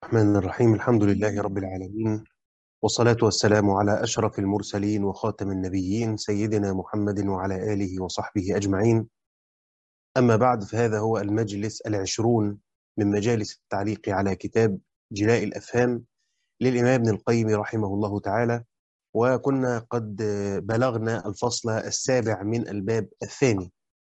الرحمن الرحيم. الحمد لله رب العالمين، والصلاة والسلام على أشرف المرسلين وخاتم النبيين سيدنا محمد وعلى آله وصحبه أجمعين. أما بعد، فهذا هو المجلس العشرون من مجالس التعليق على كتاب جلاء الأفهام للإمام ابن القيم رحمه الله تعالى، وكنا قد بلغنا الفصل السابع من الباب الثاني.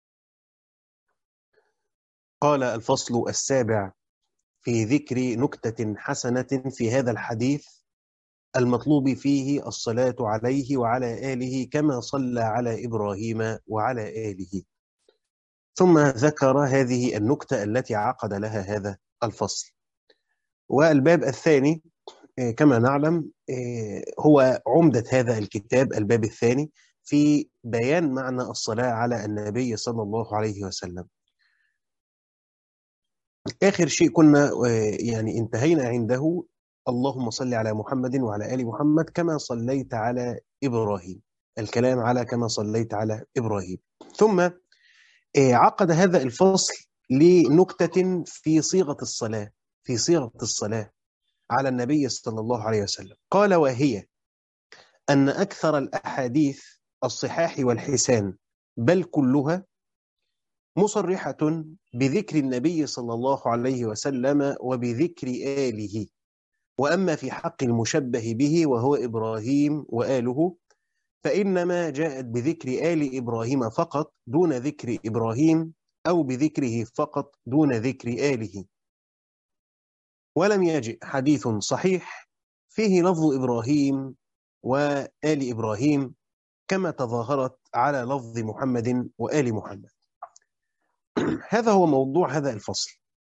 قال الفصل السابع في ذكر نكتة حسنة في هذا الحديث المطلوب فيه الصلاة عليه وعلى آله كما صلى على إبراهيم وعلى آله. ثم ذكر هذه النكتة التي عقد لها هذا الفصل. والباب الثاني كما نعلم هو عمدة هذا الكتاب، الباب الثاني في بيان معنى الصلاة على النبي صلى الله عليه وسلم. آخر شيء كنا يعني انتهينا عنده: اللهم صل على محمد وعلى آل محمد كما صليت على إبراهيم. الكلام على كما صليت على إبراهيم. ثم عقد هذا الفصل لنكتة في صيغة الصلاة، في صيغة الصلاة على النبي صلى الله عليه وسلم. قال: وهي أن أكثر الأحاديث الصحاح والحسان بل كلها مصرحة بذكر النبي صلى الله عليه وسلم وبذكر آله. وأما في حق المشبه به وهو إبراهيم وآله فإنما جاءت بذكر آل إبراهيم فقط دون ذكر إبراهيم، أو بذكره فقط دون ذكر آله. ولم يجئ حديث صحيح فيه لفظ إبراهيم وآل إبراهيم كما تظاهرت على لفظ محمد وآل محمد. هذا هو موضوع هذا الفصل.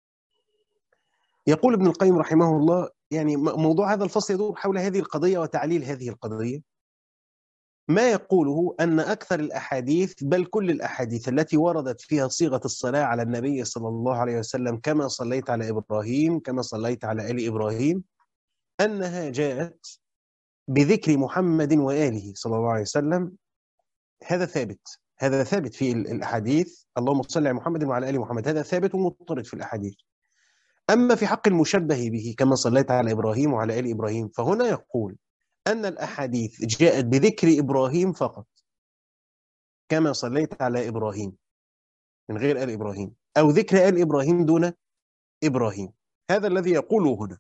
يقول ابن القيم رحمه الله، يعني موضوع هذا الفصل يدور حول هذه القضية وتعليل هذه القضية. ما يقوله أن أكثر الأحاديث بل كل الأحاديث التي وردت فيها صيغة الصلاة على النبي صلى الله عليه وسلم كما صليت على إبراهيم كما صليت على آل إبراهيم أنها جاءت بذكر محمد وآله صلى الله عليه وسلم. هذا ثابت، هذا ثابت في الأحاديث. اللهم صل على محمد وعلى آل محمد، هذا ثابت ومضطرد في الأحاديث. أما في حق المشبه به كما صليت على إبراهيم وعلى آل إبراهيم، فهنا يقول أن الأحاديث جاءت بذكر إبراهيم فقط كما صليت على إبراهيم من غير آل إبراهيم، أو ذكر آل إبراهيم دون إبراهيم. هذا الذي يقوله هنا.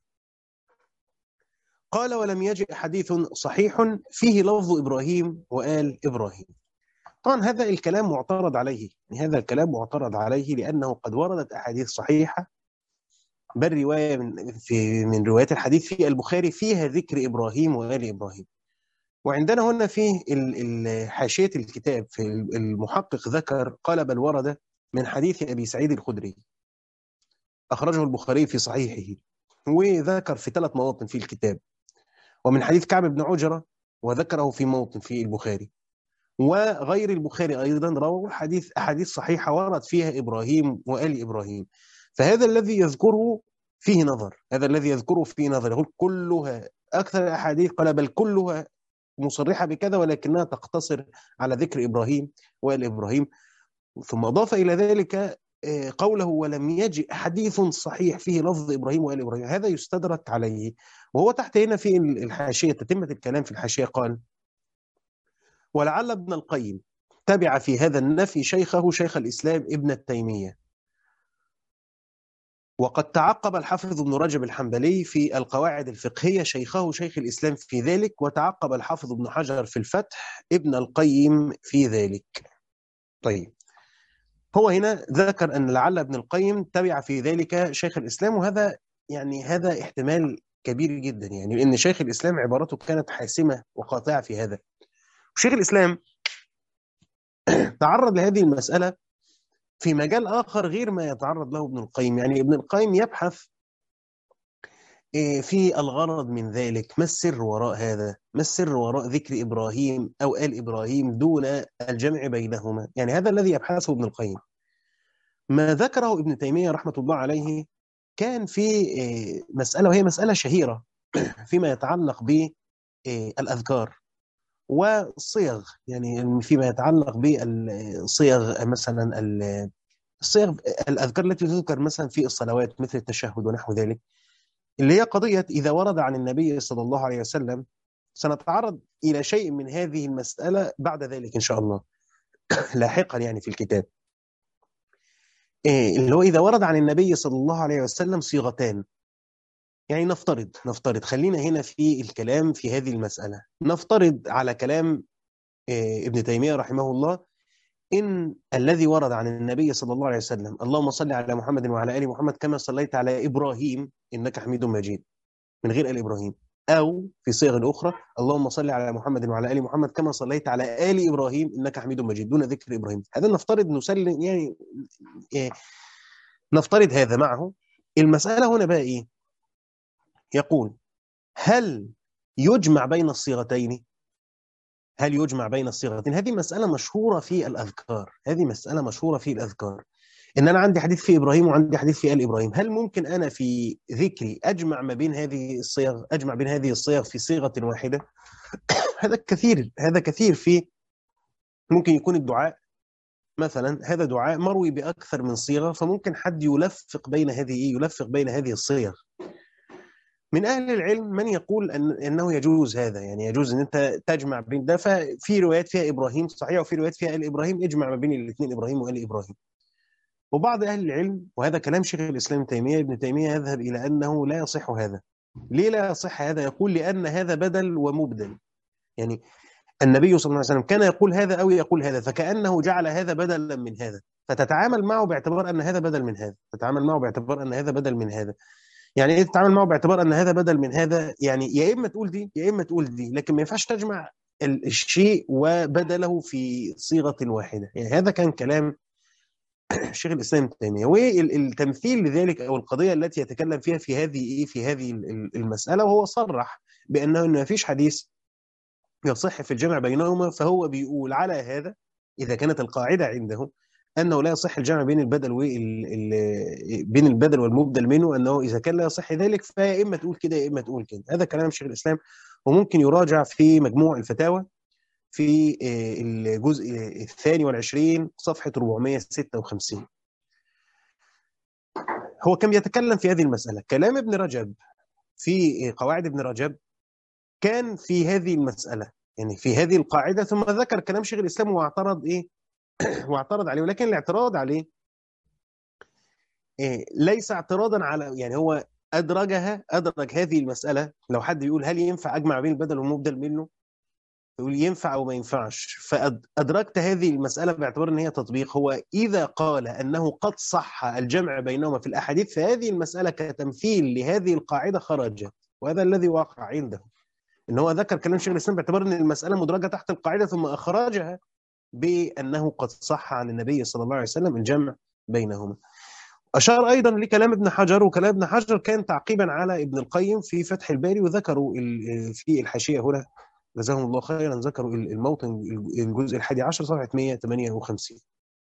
قال: ولم يجئ حديث صحيح فيه لفظ إبراهيم وآل إبراهيم. طبعا هذا الكلام معترض عليه، هذا الكلام معترض عليه لأنه قد وردت أحاديث صحيحة، بل رواية من روايات الحديث في البخاري فيها ذكر إبراهيم وآل إبراهيم. وعندنا هنا في حاشية الكتاب في المحقق ذكر قال: بل ورد من حديث أبي سعيد الخدري أخرجه البخاري في صحيحه، وذكر في 3 مواطن في الكتاب. ومن حديث كعب بن عجرة وذكره في موطن في البخاري. وغير البخاري أيضا رووا أحاديث صحيحة ورد فيها إبراهيم وآل إبراهيم. فهذا الذي يذكره فيه نظر، هذا الذي يذكره فيه نظر. يقول كلها، أكثر الأحاديث قال بل كلها مصرحة بكذا، ولكنها تقتصر على ذكر إبراهيم وآل إبراهيم. ثم أضاف إلى ذلك قوله: ولم يجئ حديث صحيح فيه لفظ إبراهيم وآل إبراهيم. هذا يستدرك عليه. وهو تحت هنا في الحاشية، تتمة الكلام في الحاشية، قال: ولعل ابن القيم تبع في هذا النفي شيخه شيخ الإسلام ابن تيمية. وقد تعقب الحافظ ابن رجب الحنبلي في القواعد الفقهية شيخه شيخ الإسلام في ذلك، وتعقب الحافظ ابن حجر في الفتح ابن القيم في ذلك. طيب، هو هنا ذكر أن لعل ابن القيم تبع في ذلك شيخ الإسلام، وهذا يعني هذا احتمال كبير جدا، يعني لأن شيخ الإسلام عبارته كانت حاسمة وقاطعة في هذا. وشيخ الإسلام تعرض لهذه المسألة في مجال آخر غير ما يتعرض له ابن القيم. يعني ابن القيم يبحث في الغرض من ذلك، ما السر وراء هذا، ما السر وراء ذكر إبراهيم أو آل إبراهيم دون الجمع بينهما. يعني هذا الذي يبحثه ابن القيم. ما ذكره ابن تيمية رحمة الله عليه كان في مسألة، وهي مسألة شهيرة فيما يتعلق بالأذكار والصيغ. يعني فيما يتعلق بالصيغ، مثلا الصيغ الأذكار التي تذكر مثلا في الصلوات مثل التشهد ونحو ذلك. اللي هي قضية إذا ورد عن النبي صلى الله عليه وسلم. سنتعرض إلى شيء من هذه المسألة بعد ذلك إن شاء الله لاحقا يعني في الكتاب. اللي هو إذا ورد عن النبي صلى الله عليه وسلم صيغتان. يعني نفترض خلينا هنا في الكلام في هذه المسألة، نفترض على كلام ابن تيمية رحمه الله إن الذي ورد عن النبي صلى الله عليه وسلم اللهم صل على محمد وعلى آل محمد كما صليت على إبراهيم إنك حميد مجيد من غير آل إبراهيم، أو في صيغ أخرى اللهم صل على محمد وعلى آل محمد كما صليت على آل إبراهيم إنك حميد مجيد دون ذكر إبراهيم. هذا نفترض نسلم يعني نفترض هذا معه. المسألة هنا بقى إيه؟ يقول هل يجمع بين الصيغتين؟ هل يجمع بين الصيغتين؟ هذه مسألة مشهورة في الأذكار، هذه مسألة مشهورة في الأذكار، إن أنا عندي حديث في إبراهيم وعندي حديث في آل إبراهيم، هل ممكن أنا في ذكري أجمع ما بين هذه الصيغ، أجمع بين هذه الصيغ في صيغة واحدة؟ هذا كثير في ممكن يكون الدعاء مثلا، هذا دعاء مروي بأكثر من صيغة، فممكن حد يلفق بين هذه الصيغ. من أهل العلم من يقول أنه يجوز هذا، يعني يجوز أن أنت تجمع بين ده، ففي روايات فيها إبراهيم صحيح وفي روايات فيها آل إبراهيم، اجمع ما بين الاثنين إبراهيم وآل إبراهيم. وبعض أهل العلم وهذا كلام شيخ الإسلام ابن تيمية يذهب إلى أنه لا يصح هذا. ليه لا يصح هذا؟ يقول لأن هذا بدل ومبدل. يعني النبي صلى الله عليه وسلم كان يقول هذا أو يقول هذا، فكأنه جعل هذا بدلا من هذا، فتتعامل معه باعتبار أن هذا بدل من هذا، تتعامل معه باعتبار أن هذا بدل من هذا. يعني ايه تتعامل معه باعتبار ان هذا بدل من هذا؟ يعني يا اما تقول دي يا اما تقول دي، لكن ما ينفعش تجمع الشيء وبدله في صيغه واحده. يعني هذا كان كلام شيخ الاسلام ابن تيميه. والتمثيل لذلك او القضيه التي يتكلم فيها في هذه المساله، وهو صرح بانه ما فيش حديث يصح في الجمع بينهما، فهو بيقول على هذا اذا كانت القاعده عنده انه لا يصح الجمع بين البدل والمبدل منه، انه اذا كان لا يصح ذلك فيا اما تقول كده يا اما تقول كده. هذا كلام شيخ الاسلام، وممكن يراجع في مجموع الفتاوى في الجزء الثاني والعشرين صفحه 456. هو كان يتكلم في هذه المساله. كلام ابن رجب في قواعد ابن رجب كان في هذه المساله، يعني في هذه القاعده، ثم ذكر كلام شيخ الاسلام واعترض واعترض عليه. ولكن الاعتراض عليه ليس اعتراضا على، يعني هو أدرج هذه المسألة. لو حد بيقول هل ينفع أجمع بين البدل والمبدل منه، يقول ينفع أو ما ينفعش، فأدركت هذه المسألة باعتبار أن هي تطبيق. هو إذا قال أنه قد صح الجمع بينهما في الأحاديث، فهذه المسألة كتمثيل لهذه القاعدة خرجت، وهذا الذي وقع عنده. إن هو ذكر كلام شيخ الإسلام باعتبار أن المسألة مدرجة تحت القاعدة، ثم أخرجها بأنه قد صح عن النبي صلى الله عليه وسلم الجمع بينهما. أشار أيضا لكلام ابن حجر، وكلام ابن حجر كان تعقيبا على ابن القيم في فتح الباري، وذكروا في الحاشية هنا جزاهم الله خيرا ذكروا الموطن الجزء 11 صفحة 158.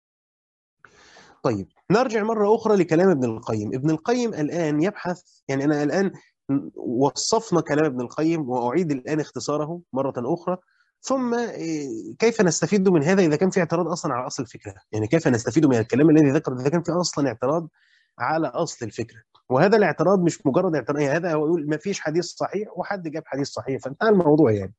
طيب نرجع مرة أخرى لكلام ابن القيم. ابن القيم الآن يبحث، يعني أنا الآن وصفنا كلام ابن القيم وأعيد الآن اختصاره مرة أخرى، ثم كيف نستفيد من هذا إذا كان في اعتراض أصلا على أصل الفكرة. يعني كيف نستفيد من الكلام الذي ذكر إذا كان في أصلا اعتراض على أصل الفكرة. وهذا الاعتراض مش مجرد اعتراض، يعني هذا هو يقول ما فيش حديث صحيح وحد جاب حديث صحيح فانتهى الموضوع. يعني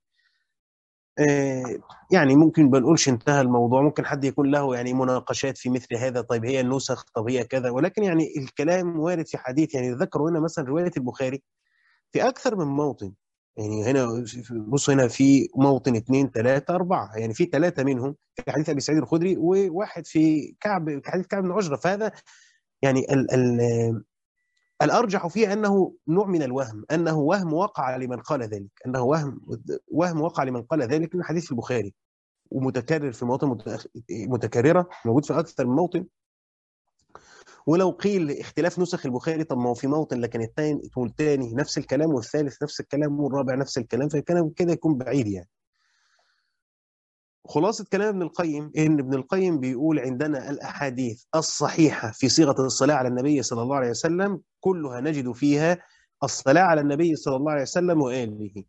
يعني ممكن بنقولش انتهى الموضوع، ممكن حد يكون له يعني مناقشات في مثل هذا، طيب هي النسخ، طب هي كذا، ولكن يعني الكلام وارد في حديث. يعني ذكروا هنا مثلا رواية البخاري في أكثر من موطن. يعني هنا بص، هنا في موطن 2 3 4، يعني في 3 منهم في حديث أبي سعيد الخدري، وواحد في حديث كعب بن عجرة. فهذا يعني الأرجح فيه أنه نوع من الوهم، أنه وهم وقع لمن قال ذلك، أنه وهم وقع لمن قال ذلك من حديث البخاري، ومتكرر في مواطن متكررة، موجود في أكثر من موطن. ولو قيل اختلاف نسخ البخاري، طب ما هو في موطن لكن الثاني نفس الكلام، والثالث نفس الكلام، والرابع نفس الكلام، فالكلام كده يكون بعيد. يعني خلاصة كلام ابن القيم إن ابن القيم بيقول عندنا الأحاديث الصحيحة في صيغة الصلاة على النبي صلى الله عليه وسلم كلها نجد فيها الصلاة على النبي صلى الله عليه وسلم وآله،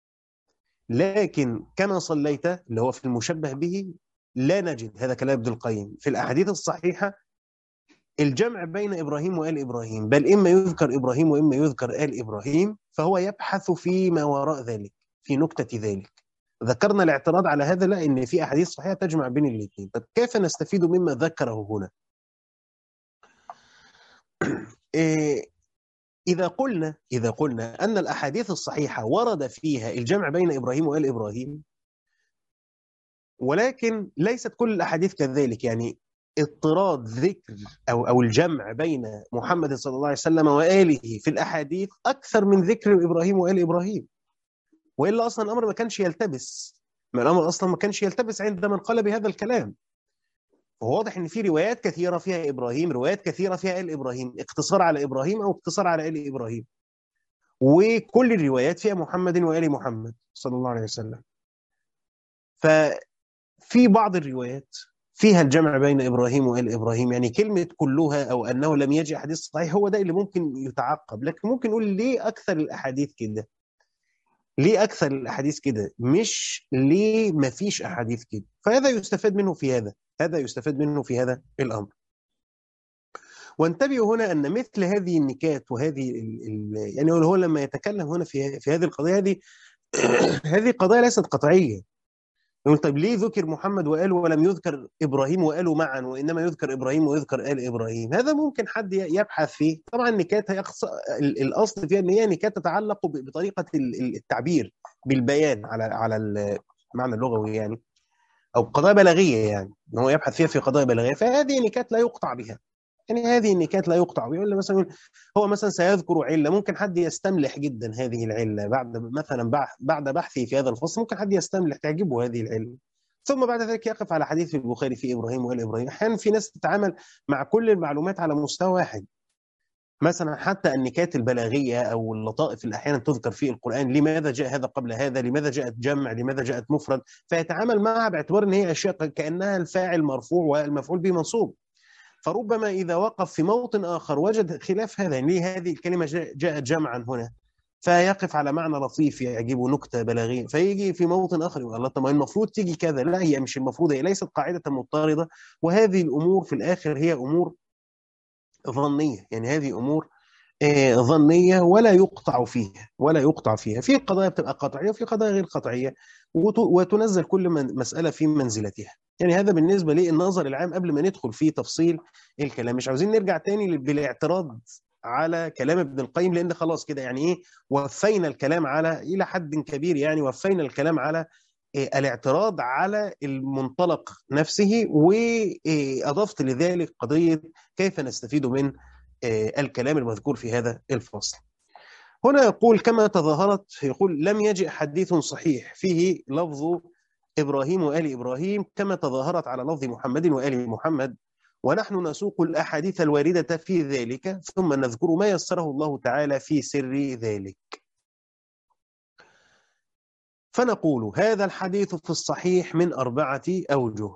لكن كما صليت اللي هو في المشبه به لا نجد. هذا كلام ابن القيم في الأحاديث الصحيحة الجمع بين إبراهيم وآل إبراهيم، بل إما يذكر إبراهيم وإما يذكر آل إبراهيم، فهو يبحث فيما وراء ذلك، في نكتة ذلك. ذكرنا الاعتراض على هذا، لا، إن في أحاديث صحيحة تجمع بين الاثنين. طب كيف نستفيد مما ذكره هنا؟ إيه، إذا قلنا أن الأحاديث الصحيحة ورد فيها الجمع بين إبراهيم وآل إبراهيم، ولكن ليست كل الأحاديث كذلك، يعني اضطراد ذكر أو الجمع بين محمد صلى الله عليه وسلم وآله في الأحاديث أكثر من ذكر إبراهيم وآل إبراهيم، وإلا أصلا الأمر ما كانش يلتبس. ما الأمر أصلا ما كانش يلتبس عند من قال بهذا الكلام. وهو واضح ان في روايات كثيره فيها ابراهيم، روايات كثيره فيها ال ابراهيم، اقتصار على ابراهيم او اقتصار على ال ابراهيم، وكل الروايات فيها محمد وال محمد صلى الله عليه وسلم. ففي بعض الروايات فيها الجمع بين ابراهيم وال ابراهيم، يعني كلمه كلها او انه لم يجي حديث صحيح هو ده اللي ممكن يتعقب. لكن ممكن نقول ليه اكثر الاحاديث كده؟ ليه اكثر الاحاديث كده؟ مش ليه ما فيش احاديث كده؟ فهذا يستفاد منه في هذا يستفاد منه في هذا الامر. وانتبهوا هنا ان مثل هذه النكات وهذه يعني هو لما يتكلم هنا في هذه القضيه، هذه قضايا ليست قطعيه. يقول طيب ليه ذكر محمد وآله ولم يذكر ابراهيم وآله معا، وانما يذكر ابراهيم ويذكر آل ابراهيم؟ هذا ممكن حد يبحث فيه. طبعا النكات هي الاصل فيها ان هي نكات تتعلق بطريقه التعبير بالبيان على المعنى اللغوي يعني، او قضايا بلاغيه، يعني ان هو يبحث فيها في قضايا بلاغيه. فهذه نكات لا يقطع بها، يعني هذه النكات لا يقطع. بيقول لي مثلا هو مثلا سيذكر علة، ممكن حد يستملح جدا هذه العلة بعد مثلا بعد بحثه في هذا الفصل، ممكن حد يستملح تعجبه هذه العلة، ثم بعد ذلك يقف على حديث في البخاري في إبراهيم وآل إبراهيم. أحيانا في ناس تتعامل مع كل المعلومات على مستوى واحد. مثلا حتى النكات البلاغية أو اللطائف اللي أحيانا تذكر في القرآن، لماذا جاء هذا قبل هذا، لماذا جاءت جمع، لماذا جاءت مفرد، فيتعامل معها باعتبار أن هي أشياء كأنها الفاعل مرفوع والمفعول به منصوب. فربما إذا وقف في موطن آخر وجد خلاف هذا، يعني ليه هذه الكلمة جاءت جمعا هنا، فيقف على معنى لطيف يعجبه نكتة بلاغية، فيجي في موطن آخر يقول الله طب ما المفروض تيجي كذا. لا، هي مش المفروض، هي ليست قاعدة مضطردة. وهذه الأمور في الآخر هي أمور ظنية، يعني هذه أمور ظنية ولا يقطع فيها. في قضايا بتبقى قطعية وفي قضايا غير قطعية، وتنزل كل مسألة في منزلتها. يعني هذا بالنسبة للنظر العام قبل ما ندخل في تفصيل الكلام. مش عاوزين نرجع تاني بالاعتراض على كلام ابن القيم، لأن خلاص كده يعني إيه، وفينا الكلام على إلى حد كبير، يعني وفينا الكلام على الاعتراض على المنطلق نفسه، وأضفت لذلك قضية كيف نستفيد من الكلام المذكور في هذا الفصل. هنا يقول كما تظاهرت، يقول لم يجئ حديث صحيح فيه لفظ إبراهيم وآل إبراهيم كما تظاهرت على لفظ محمد وآل محمد، ونحن نسوق الأحاديث الواردة في ذلك ثم نذكر ما يسره الله تعالى في سر ذلك. فنقول هذا الحديث في الصحيح من 4 أوجه.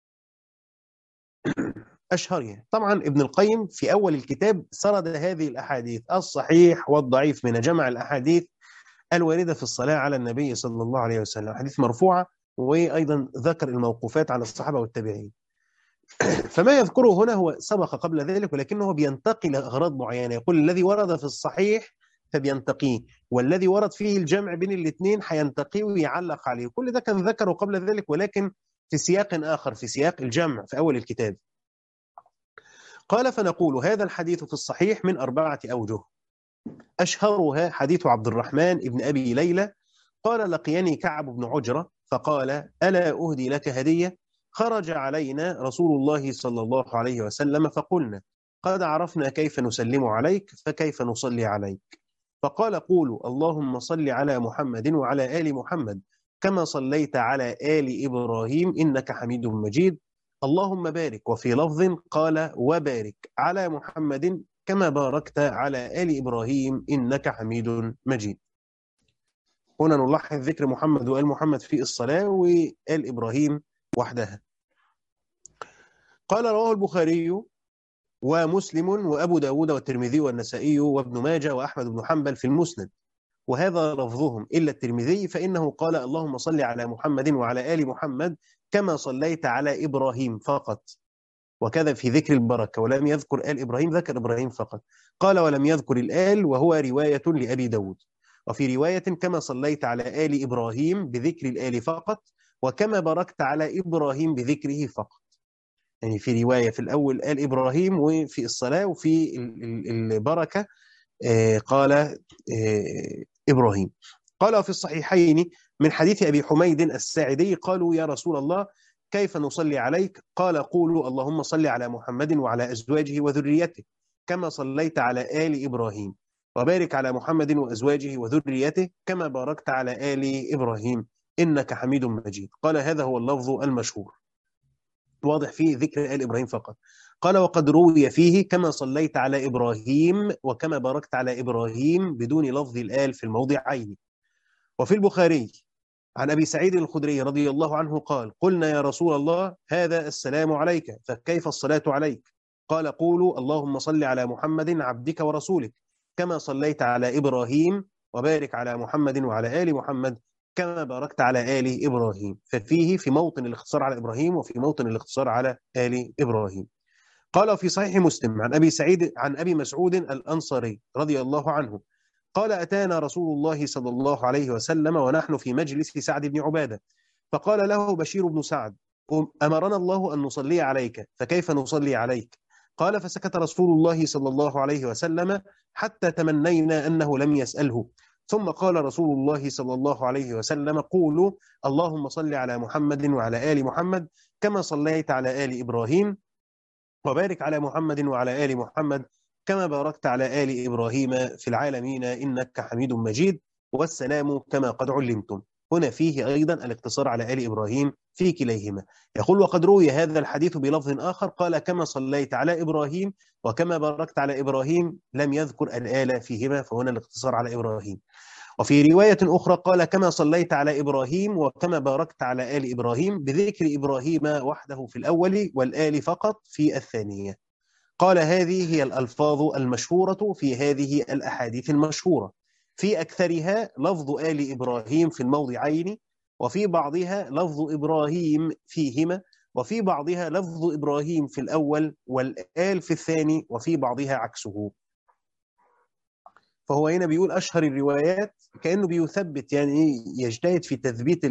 أشهرها طبعا ابن القيم في أول الكتاب سرد هذه الأحاديث الصحيح والضعيف من جمع الأحاديث الواردة في الصلاة على النبي صلى الله عليه وسلم، حديث مرفوعة، وأيضا ذكر الموقوفات على الصحابة والتابعين. فما يذكره هنا هو سبق قبل ذلك، ولكنه بينتقي لأغراض معينة. يقول الذي ورد في الصحيح فبينتقيه، والذي ورد فيه الجمع بين الاثنين هينتقيه ويعلق عليه. كل ده كان ذكره قبل ذلك، ولكن في سياق آخر، في سياق الجمع في أول الكتاب. قال فنقول هذا الحديث في الصحيح من 4 أوجه. أشهرها حديث عبد الرحمن بن أبي ليلى قال لقيني كعب بن عجرة فقال ألا أهدي لك هدية؟ خرج علينا رسول الله صلى الله عليه وسلم فقلنا قد عرفنا كيف نسلم عليك فكيف نصلي عليك؟ فقال قولوا اللهم صل على محمد وعلى آل محمد كما صليت على آل إبراهيم إنك حميد مجيد، اللهم بارك. وفي لفظ قال وبارك على محمد كما باركت على آل إبراهيم إنك حميد مجيد. هنا نلاحظ ذكر محمد وآل محمد في الصلاة وآل إبراهيم وحدها. قال رواه البخاري ومسلم وأبو داود والترمذي والنسائي وابن ماجه وأحمد بن حنبل في المسند، وهذا لفظهم إلا الترمذي فإنه قال اللهم صل على محمد وعلى آل محمد كما صليت على إبراهيم فقط. وكذا في ذكر البركة، ولم يذكر آل إبراهيم، ذكر إبراهيم فقط. قال ولم يذكر الآل، وهو رواية لأبي داود. وفي رواية كما صليت على آل إبراهيم بذكر الآل فقط، وكما باركت على إبراهيم بذكره فقط. يعني في رواية في الأول آل إبراهيم، وفي الصلاة وفي البركة قال إبراهيم. قال في الصحيحين من حديث أبي حميد الساعدي قالوا يا رسول الله كيف نصلي عليك؟ قال قولوا اللهم صل على محمد وعلى أزواجه وذريته كما صليت على آل إبراهيم، وبارك على محمد وأزواجه وذريته كما باركت على آل إبراهيم إنك حميد مجيد. قال هذا هو اللفظ المشهور، واضح فيه ذكر آل إبراهيم فقط. قال وقد روي فيه كما صليت على إبراهيم وكما باركت على إبراهيم بدون لفظ الآل في الموضعين. وفي البخاري عن أبي سعيد الخدري رضي الله عنه قال قلنا يا رسول الله هذا السلام عليك فكيف الصلاة عليك؟ قال قولوا اللهم صل على محمد عبدك ورسولك كما صليت على إبراهيم، وبارك على محمد وعلى آل محمد كما باركت على آل إبراهيم. ففيه في موطن الاختصار على إبراهيم وفي موطن الاختصار على آل إبراهيم. قال في صحيح مسلم عن أبي مسعود الأنصاري رضي الله عنه قال أتانا رسول الله صلى الله عليه وسلم ونحن في مجلس سعد بن عبادة، فقال له بشير بن سعد أمرنا الله أن نصلي عليك فكيف نصلي عليك؟ قال فسكت رسول الله صلى الله عليه وسلم حتى تمنينا أنه لم يسأله، ثم قال رسول الله صلى الله عليه وسلم قولوا اللهم صل على محمد وعلى آل محمد كما صليت على آل إبراهيم، وبارك على محمد وعلى آل محمد كما باركت على آل إبراهيم في العالمين إنك حميد مجيد، والسلام كما قد علمتم. هنا فيه أيضا الاقتصار على آل إبراهيم في كليهما. يقول وقد روي هذا الحديث بلفظ آخر قال كما صليت على إبراهيم وكما باركت على إبراهيم، لم يذكر الآل فيهما، فهنا الاقتصار على إبراهيم. وفي رواية أخرى قال كما صليت على إبراهيم وكما باركت على آل إبراهيم بذكر إبراهيم وحده في الأول والآل فقط في الثانية. قال هذه هي الألفاظ المشهورة في هذه الأحاديث المشهورة، في أكثرها لفظ آل إبراهيم في الموضعين، وفي بعضها لفظ إبراهيم فيهما، وفي بعضها لفظ إبراهيم في الأول والآل في الثاني، وفي بعضها عكسه. فهو هنا بيقول أشهر الروايات، كأنه بيثبت يعني يجتهد في تثبيت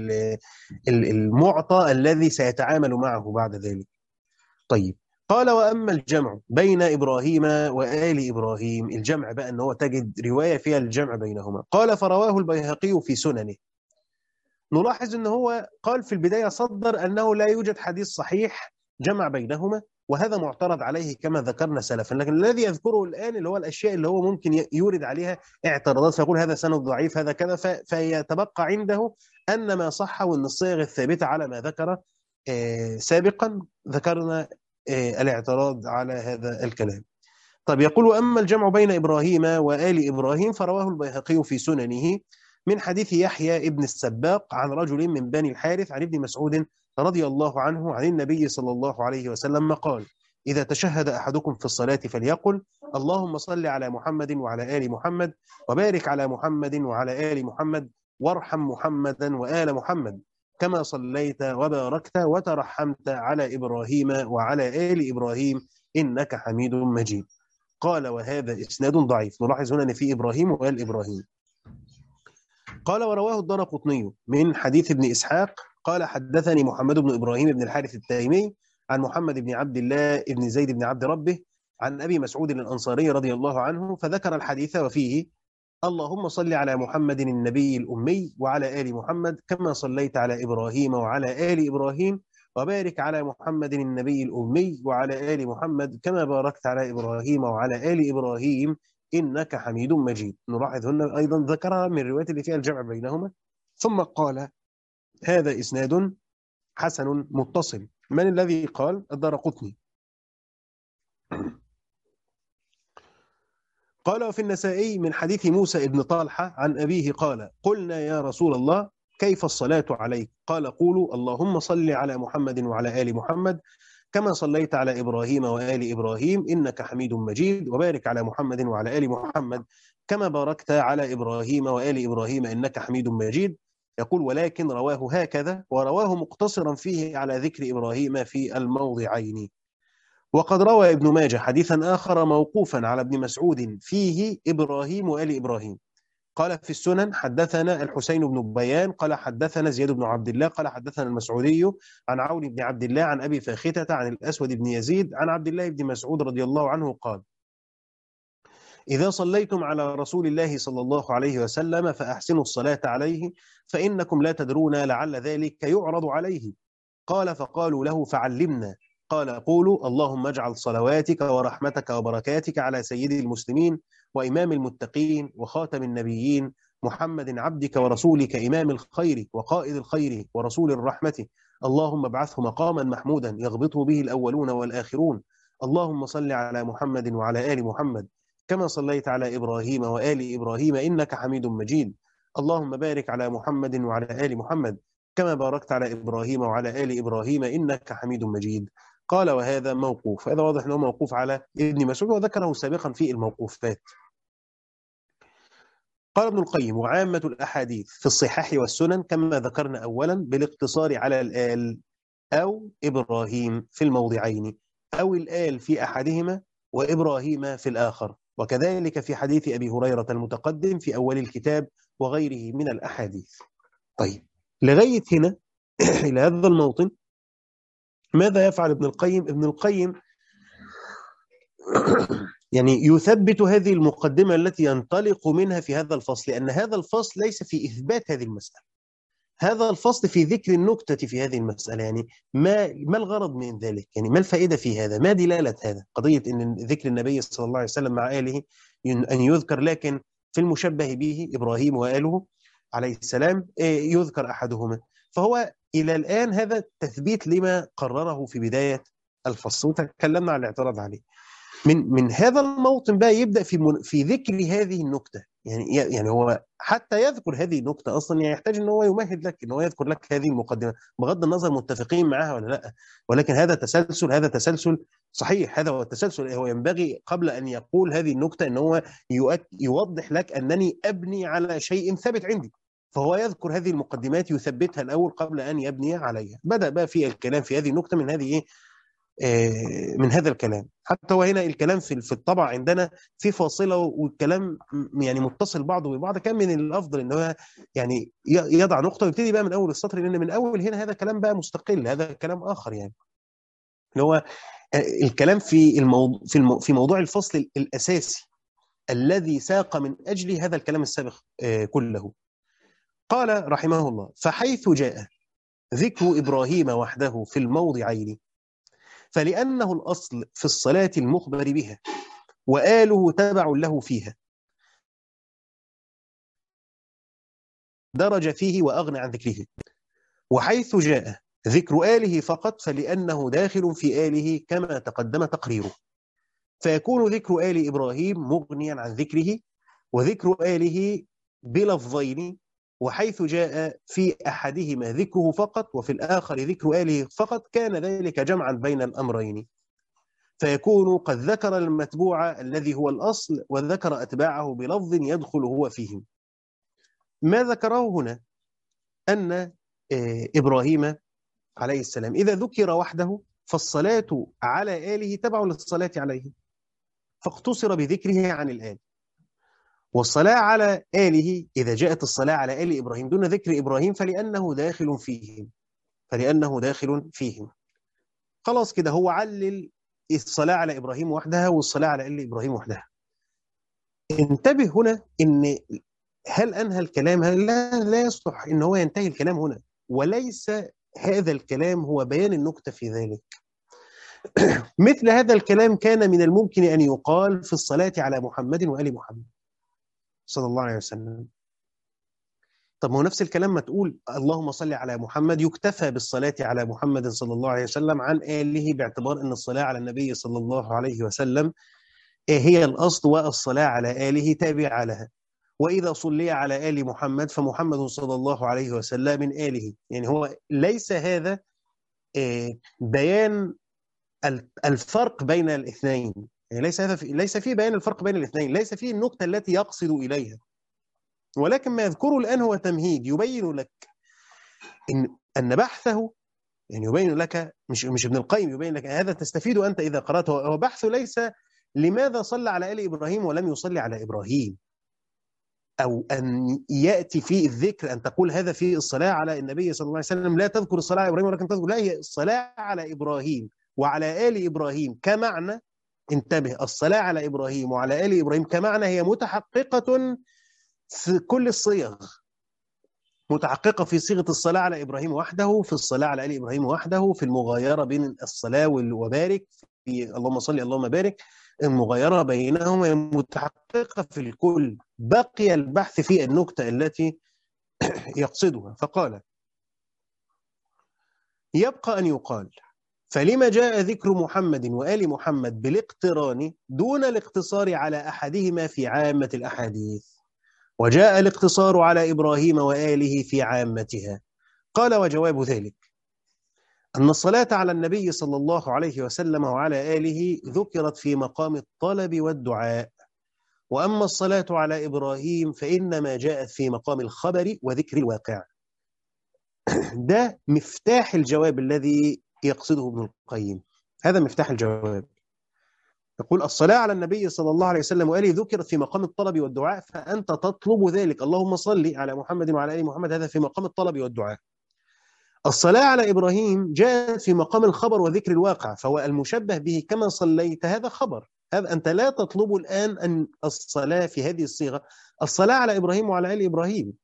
المعطى الذي سيتعامل معه بعد ذلك. طيب قال وأما الجمع بين إبراهيم وآل إبراهيم، الجمع بقى أنه تجد رواية فيها الجمع بينهما. قال فرواه البيهقي في سننه. نلاحظ أنه هو قال في البداية صدر أنه لا يوجد حديث صحيح جمع بينهما، وهذا معترض عليه كما ذكرنا سلفا، لكن الذي يذكره الآن اللي هو الأشياء اللي هو ممكن يورد عليها اعتراضات، فيقول هذا سند ضعيف هذا كذا، فيتبقى عنده أن ما صح وأن الصيغ الثابتة على ما ذكر سابقا. ذكرنا الاعتراض على هذا الكلام. طب يقول أما الجمع بين إبراهيم وآل إبراهيم فرواه البيهقي في سننه من حديث يحيى ابن السباق عن رجل من بني الحارث عن ابن مسعود رضي الله عنه عن النبي صلى الله عليه وسلم قال إذا تشهد أحدكم في الصلاة فليقل اللهم صل على محمد وعلى آل محمد وبارك على محمد وعلى آل محمد وارحم محمدا وآل محمد كما صليت وباركت وترحمت على إبراهيم وعلى آل إبراهيم إنك حميد مجيد. قال وهذا إسناد ضعيف. نلاحظ هنا أن في إبراهيم وآل إبراهيم. قال ورواه الدارقطني من حديث ابن إسحاق قال حدثني محمد بن إبراهيم بن الحارث التيمي عن محمد بن عبد الله بن زيد بن عبد ربه عن أبي مسعود الأنصاري رضي الله عنه، فذكر الحديث وفيه اللهم صل على محمد النبي الأمي وعلى آل محمد كما صليت على إبراهيم وعلى آل إبراهيم وبارك على محمد النبي الأمي وعلى آل محمد كما باركت على إبراهيم وعلى آل إبراهيم إنك حميد مجيد. نلاحظ هنا أيضا ذكرها من الروايات اللي فيها الجمع بينهما، ثم قال هذا إسناد حسن متصل. من الذي قال؟ الدارقطني. قال وفي النسائي من حديث موسى ابن طلحة عن أبيه قال قلنا يا رسول الله كيف الصلاة عليك؟ قال قولوا اللهم صل على محمد وعلى آل محمد كما صليت على إبراهيم وآل إبراهيم إنك حميد مجيد وبارك على محمد وعلى آل محمد كما باركت على إبراهيم وآل إبراهيم إنك حميد مجيد. يقول ولكن رواه هكذا، ورواه مقتصرا فيه على ذكر إبراهيم في الموضعين. وقد روى ابن ماجه حديثا آخر موقوفا على ابن مسعود فيه إبراهيم وآل إبراهيم. قال في السنن: حدثنا الحسين بن بيان قال حدثنا زياد بن عبد الله قال حدثنا المسعودي عن عون بن عبد الله عن أبي فاختة عن الأسود بن يزيد عن عبد الله بن مسعود رضي الله عنه قال: إذا صليتم على رسول الله صلى الله عليه وسلم فأحسنوا الصلاة عليه فإنكم لا تدرون لعل ذلك يعرض عليه. قال: فقالوا له: فعلمنا. قال: قولوا: اللهم اجعل صلواتك ورحمتك وبركاتك على سيد المسلمين وإمام المتقين وخاتم النبيين محمد عبدك ورسولك إمام الخير وقائد الخير ورسول الرحمة، اللهم ابعثه مقاما محمودا يغبطه به الأولون والآخرون. اللهم صل على محمد وعلى آل محمد كما صليت على إبراهيم وآل إبراهيم إنك حميد مجيد. اللهم بارك على محمد وعلى آل محمد كما باركت على إبراهيم وعلى آل إبراهيم إنك حميد مجيد. قال: وهذا موقوف. هذا واضح أنه موقوف على ابن مسعود وذكره سابقا في الموقوفات. قال ابن القيم: وعامة الأحاديث في الصحاح والسنن كما ذكرنا أولا بالاقتصار على الآل أو إبراهيم في الموضعين، أو الآل في أحدهما وإبراهيم في الآخر، وكذلك في حديث أبي هريرة المتقدم في أول الكتاب وغيره من الأحاديث. طيب، لغاية هنا إلى هذا الموطن ماذا يفعل ابن القيم؟ ابن القيم يعني يثبت هذه المقدمة التي ينطلق منها في هذا الفصل، لأن هذا الفصل ليس في إثبات هذه المسألة، هذا الفصل في ذكر النكتة في هذه المسألة. يعني ما الغرض من ذلك؟ يعني ما الفائدة في هذا؟ ما دلالة هذا؟ قضية أن ذكر النبي صلى الله عليه وسلم مع آله أن يذكر، لكن في المشبه به إبراهيم وآله عليه السلام يذكر أحدهما. فهو إلى الآن هذا تثبيت لما قرره في بداية الفصل وتكلمنا عن الاعتراض عليه. من هذا الموطن بقى يبدأ في ذكر هذه النكتة. يعني هو حتى يذكر هذه النكتة أصلا يعني يحتاج أن هو يمهد لك، أن هو يذكر لك هذه المقدمة، بغض النظر متفقين معها ولا لا، ولكن هذا تسلسل صحيح. هذا هو التسلسل. هو ينبغي قبل أن يقول هذه النكتة أن هو يوضح لك أنني أبني على شيء ثابت عندي، فهو يذكر هذه المقدمات يثبتها الأول قبل أن يبني عليها. بدأ بقى في الكلام في هذه النكتة من هذا الكلام. حتى وهنا الكلام في الطبع عندنا في فاصلة، والكلام يعني متصل بعضه ببعض. كان من الأفضل إن هو يعني يضع نقطة ويبتدي بقى من أول السطر، لأن من أول هنا هذا كلام بقى مستقل، هذا كلام آخر. يعني اللي هو الكلام في موضوع الفصل الأساسي الذي ساق من أجل هذا الكلام السابق كله. قال رحمه الله: فحيث جاء ذكر إبراهيم وحده في الموضعين فلأنه الأصل في الصلاة المخبر بها، وآله تبع له فيها، درج فيه وأغنى عن ذكره. وحيث جاء ذكر آله فقط فلأنه داخل في آله كما تقدم تقريره، فيكون ذكر آل إبراهيم مغنيا عن ذكره، وذكر آله بلفظين، وحيث جاء في أحدهما ذكره فقط وفي الآخر ذكر آله فقط كان ذلك جمعا بين الأمرين، فيكون قد ذكر المتبوع الذي هو الأصل وذكر أتباعه بلفظ يدخل هو فيهم. ما ذكره هنا أن إبراهيم عليه السلام إذا ذكر وحده فالصلاة على آله تبع للصلاة عليه، فاقتصر بذكره عن الآل. والصلاة على آله إذا جاءت الصلاة على آل إبراهيم دون ذكر إبراهيم فلأنه داخل فيهم. خلاص كده هو علل الصلاة على إبراهيم وحدها والصلاة على آل إبراهيم وحدها. انتبه هنا إن هل أنهى الكلام؟ لا يصلح إن هو ينتهي الكلام هنا، وليس هذا الكلام هو بيان النكتة في ذلك. مثل هذا الكلام كان من الممكن أن يقال في الصلاة على محمد وآل محمد صلى الله عليه وسلم. طب ما هو نفس الكلام ما تقول اللهم صل على محمد، يكتفى بالصلاة على محمد صلى الله عليه وسلم عن آله، باعتبار أن الصلاة على النبي صلى الله عليه وسلم هي الأصل، والصلاة على آله تابعة لها. وإذا صلي على آل محمد فمحمد صلى الله عليه وسلم من آله. يعني هو ليس هذا بيان الفرق بين الاثنين، يعني ليس فيه بيان الفرق بين الاثنين، ليس فيه النقطة التي يقصد إليها، ولكن ما يذكره الآن هو تمهيد يبين لك أن بحثه يعني يبين لك، مش ابن القيم، يبين لك هذا تستفيد أنت إذا قرأته. هو بحث ليس لماذا صلى على آل إبراهيم ولم يصلي على إبراهيم، أو أن يأتي في الذكر أن تقول هذا في الصلاة على النبي صلى الله عليه وسلم، لا تذكر الصلاة على إبراهيم ولكن تذكر، لا، هي الصلاة على إبراهيم وعلى آل إبراهيم كمعنى. انتبه، الصلاة على إبراهيم وعلى آل إبراهيم كمعنى هي متحققة في كل الصيغ، متحققة في صيغة الصلاة على إبراهيم وحده، في الصلاة على آل إبراهيم وحده، في المغايرة بين الصلاة وبارك، في اللهم صل اللهم بارك، المغايرة بينهما متحققة في الكل. بقي البحث في النكتة التي يقصدها، فقال: يبقى أن يقال فلما جاء ذكر محمد وآل محمد بالاقتران دون الاقتصار على أحدهما في عامة الأحاديث، وجاء الاقتصار على إبراهيم وآله في عامتها؟ قال: وجواب ذلك أن الصلاة على النبي صلى الله عليه وسلم وعلى آله ذكرت في مقام الطلب والدعاء، وأما الصلاة على إبراهيم فإنما جاءت في مقام الخبر وذكر الواقع. ده مفتاح الجواب الذي يقصده ابن القيم، هذا مفتاح الجواب. يقول: الصلاة على النبي صلى الله عليه وسلم وآله ذكرت في مقام الطلب والدعاء، فأنت تطلب ذلك، اللهم صل على محمد وعلى آل محمد، هذا في مقام الطلب والدعاء. الصلاة على إبراهيم جاءت في مقام الخبر وذكر الواقع، فهو المشبه به كما صليت، هذا خبر، هذا أنت لا تطلب الآن أن الصلاة في هذه الصيغة، الصلاة على إبراهيم وعلى آل إبراهيم.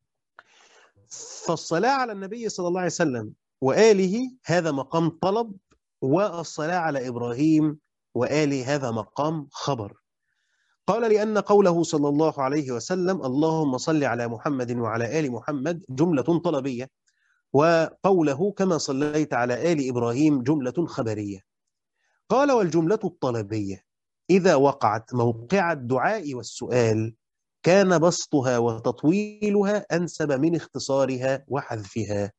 فالصلاة على النبي صلى الله عليه وسلم وآله هذا مقام طلب، والصلاة على إبراهيم وآله هذا مقام خبر. قال: لأن قوله صلى الله عليه وسلم اللهم صل على محمد وعلى آل محمد جملة طلبية، وقوله كما صليت على آل إبراهيم جملة خبرية. قال: والجملة الطلبية إذا وقعت موقع الدعاء والسؤال كان بسطها وتطويلها أنسب من اختصارها وحذفها.